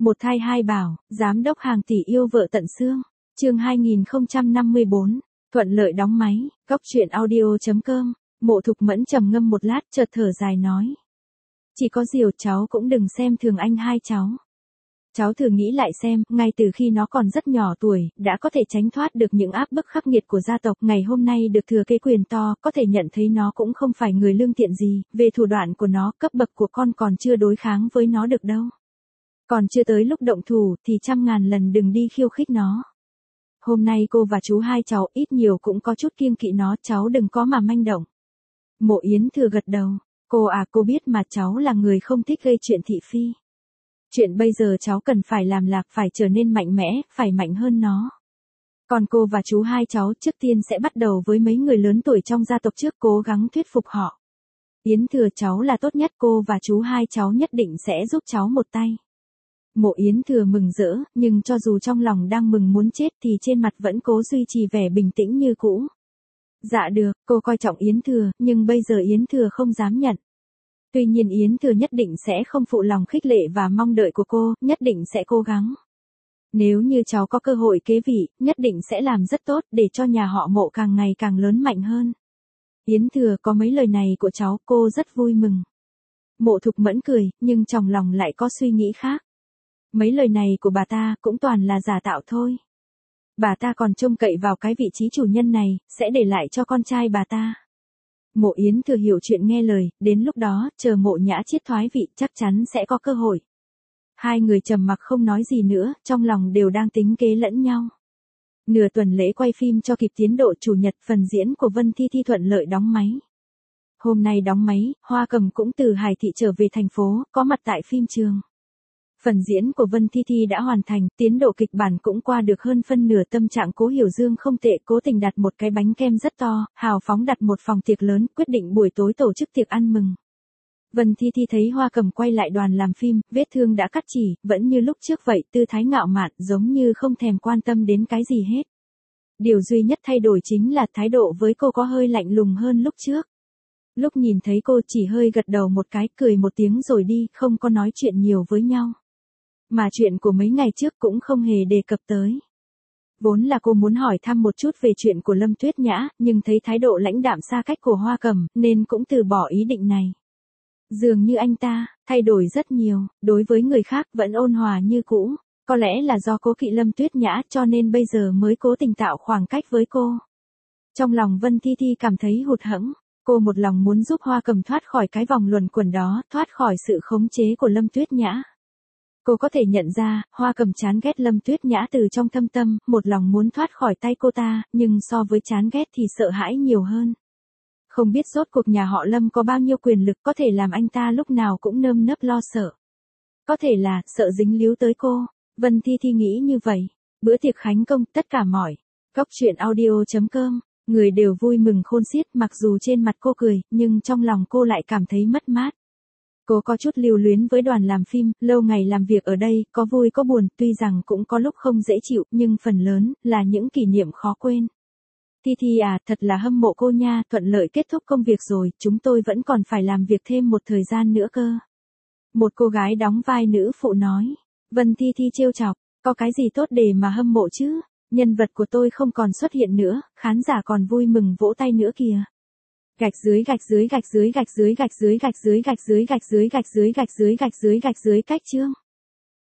Một thai hai bảo, giám đốc hàng tỷ yêu vợ tận xương. Chương 2054, thuận lợi đóng máy, Cóc truyện audio.com. Mộ Thục Mẫn trầm ngâm một lát chợt thở dài nói. Chỉ có điều cháu cũng đừng xem thường anh hai cháu. Cháu thử nghĩ lại xem, ngay từ khi nó còn rất nhỏ tuổi, đã có thể tránh thoát được những áp bức khắc nghiệt của gia tộc, ngày hôm nay được thừa kế quyền to, có thể nhận thấy nó cũng không phải người lương thiện gì, về thủ đoạn của nó, cấp bậc của con còn chưa đối kháng với nó được đâu. Còn chưa tới lúc động thủ, thì 100.000 lần đừng đi khiêu khích nó. Hôm nay cô và chú hai cháu ít nhiều cũng có chút kiêng kỵ nó, cháu đừng có mà manh động. Mộ Yến Thừa gật đầu, cô biết mà cháu là người không thích gây chuyện thị phi. Chuyện bây giờ cháu cần phải làm là phải trở nên mạnh mẽ, phải mạnh hơn nó. Còn cô và chú hai cháu trước tiên sẽ bắt đầu với mấy người lớn tuổi trong gia tộc trước, cố gắng thuyết phục họ. Yến Thừa cháu là tốt nhất, cô và chú hai cháu nhất định sẽ giúp cháu một tay. Mộ Yến Thừa mừng rỡ, nhưng cho dù trong lòng đang mừng muốn chết thì trên mặt vẫn cố duy trì vẻ bình tĩnh như cũ. Dạ được, cô coi trọng Yến Thừa, nhưng bây giờ Yến Thừa không dám nhận. Tuy nhiên Yến Thừa nhất định sẽ không phụ lòng khích lệ và mong đợi của cô, nhất định sẽ cố gắng. Nếu như cháu có cơ hội kế vị, nhất định sẽ làm rất tốt để cho nhà họ Mộ càng ngày càng lớn mạnh hơn. Yến Thừa có mấy lời này của cháu, cô rất vui mừng. Mộ Thục Mẫn cười, nhưng trong lòng lại có suy nghĩ khác. Mấy lời này của bà ta cũng toàn là giả tạo thôi. Bà ta còn trông cậy vào cái vị trí chủ nhân này, sẽ để lại cho con trai bà ta. Mộ Yến Thừa hiểu chuyện nghe lời, đến lúc đó, chờ Mộ Nhã Chiết thoái vị chắc chắn sẽ có cơ hội. Hai người trầm mặc không nói gì nữa, trong lòng đều đang tính kế lẫn nhau. Nửa tuần lễ quay phim cho kịp tiến độ, chủ nhật phần diễn của Vân Thi Thi thuận lợi đóng máy. Hôm nay đóng máy, Hoa Cầm cũng từ Hải Thị trở về thành phố, có mặt tại phim trường. Phần diễn của Vân Thi Thi đã hoàn thành, tiến độ kịch bản cũng qua được hơn phân nửa, tâm trạng Cố Hiểu Dương không tệ, cố tình đặt một cái bánh kem rất to, hào phóng đặt một phòng tiệc lớn, quyết định buổi tối tổ chức tiệc ăn mừng. Vân Thi Thi thấy Hoa Cầm quay lại đoàn làm phim, vết thương đã cắt chỉ, vẫn như lúc trước vậy, tư thái ngạo mạn, giống như không thèm quan tâm đến cái gì hết. Điều duy nhất thay đổi chính là thái độ với cô có hơi lạnh lùng hơn lúc trước. Lúc nhìn thấy cô chỉ hơi gật đầu một cái, cười một tiếng rồi đi, không có nói chuyện nhiều với nhau. Mà chuyện của mấy ngày trước cũng không hề đề cập tới. Vốn là cô muốn hỏi thăm một chút về chuyện của Lâm Tuyết Nhã, nhưng thấy thái độ lãnh đạm xa cách của Hoa Cầm, nên cũng từ bỏ ý định này. Dường như anh ta thay đổi rất nhiều, đối với người khác vẫn ôn hòa như cũ. Có lẽ là do cố kỵ Lâm Tuyết Nhã cho nên bây giờ mới cố tình tạo khoảng cách với cô. Trong lòng Vân Thi Thi cảm thấy hụt hẫng. Cô một lòng muốn giúp Hoa Cầm thoát khỏi cái vòng luẩn quẩn đó, thoát khỏi sự khống chế của Lâm Tuyết Nhã. Cô có thể nhận ra, Hoa Cầm chán ghét Lâm Tuyết Nhã từ trong thâm tâm, một lòng muốn thoát khỏi tay cô ta, nhưng so với chán ghét thì sợ hãi nhiều hơn. Không biết rốt cuộc nhà họ Lâm có bao nhiêu quyền lực có thể làm anh ta lúc nào cũng nơm nớp lo sợ. Có thể là, sợ dính líu tới cô. Vân Thi Thi nghĩ như vậy. Bữa tiệc khánh công, tất cả mọi Cóc truyện audio.com. Người đều vui mừng khôn xiết, mặc dù trên mặt cô cười, nhưng trong lòng cô lại cảm thấy mất mát. Cô có chút lưu luyến với đoàn làm phim, lâu ngày làm việc ở đây, có vui có buồn, tuy rằng cũng có lúc không dễ chịu, nhưng phần lớn là những kỷ niệm khó quên. Thi Thi à, thật là hâm mộ cô nha, thuận lợi kết thúc công việc rồi, chúng tôi vẫn còn phải làm việc thêm một thời gian nữa cơ. Một cô gái đóng vai nữ phụ nói. Vân Thi Thi trêu chọc, có cái gì tốt để mà hâm mộ chứ? Nhân vật của tôi không còn xuất hiện nữa, khán giả còn vui mừng vỗ tay nữa kìa. Gạch dưới cách chương.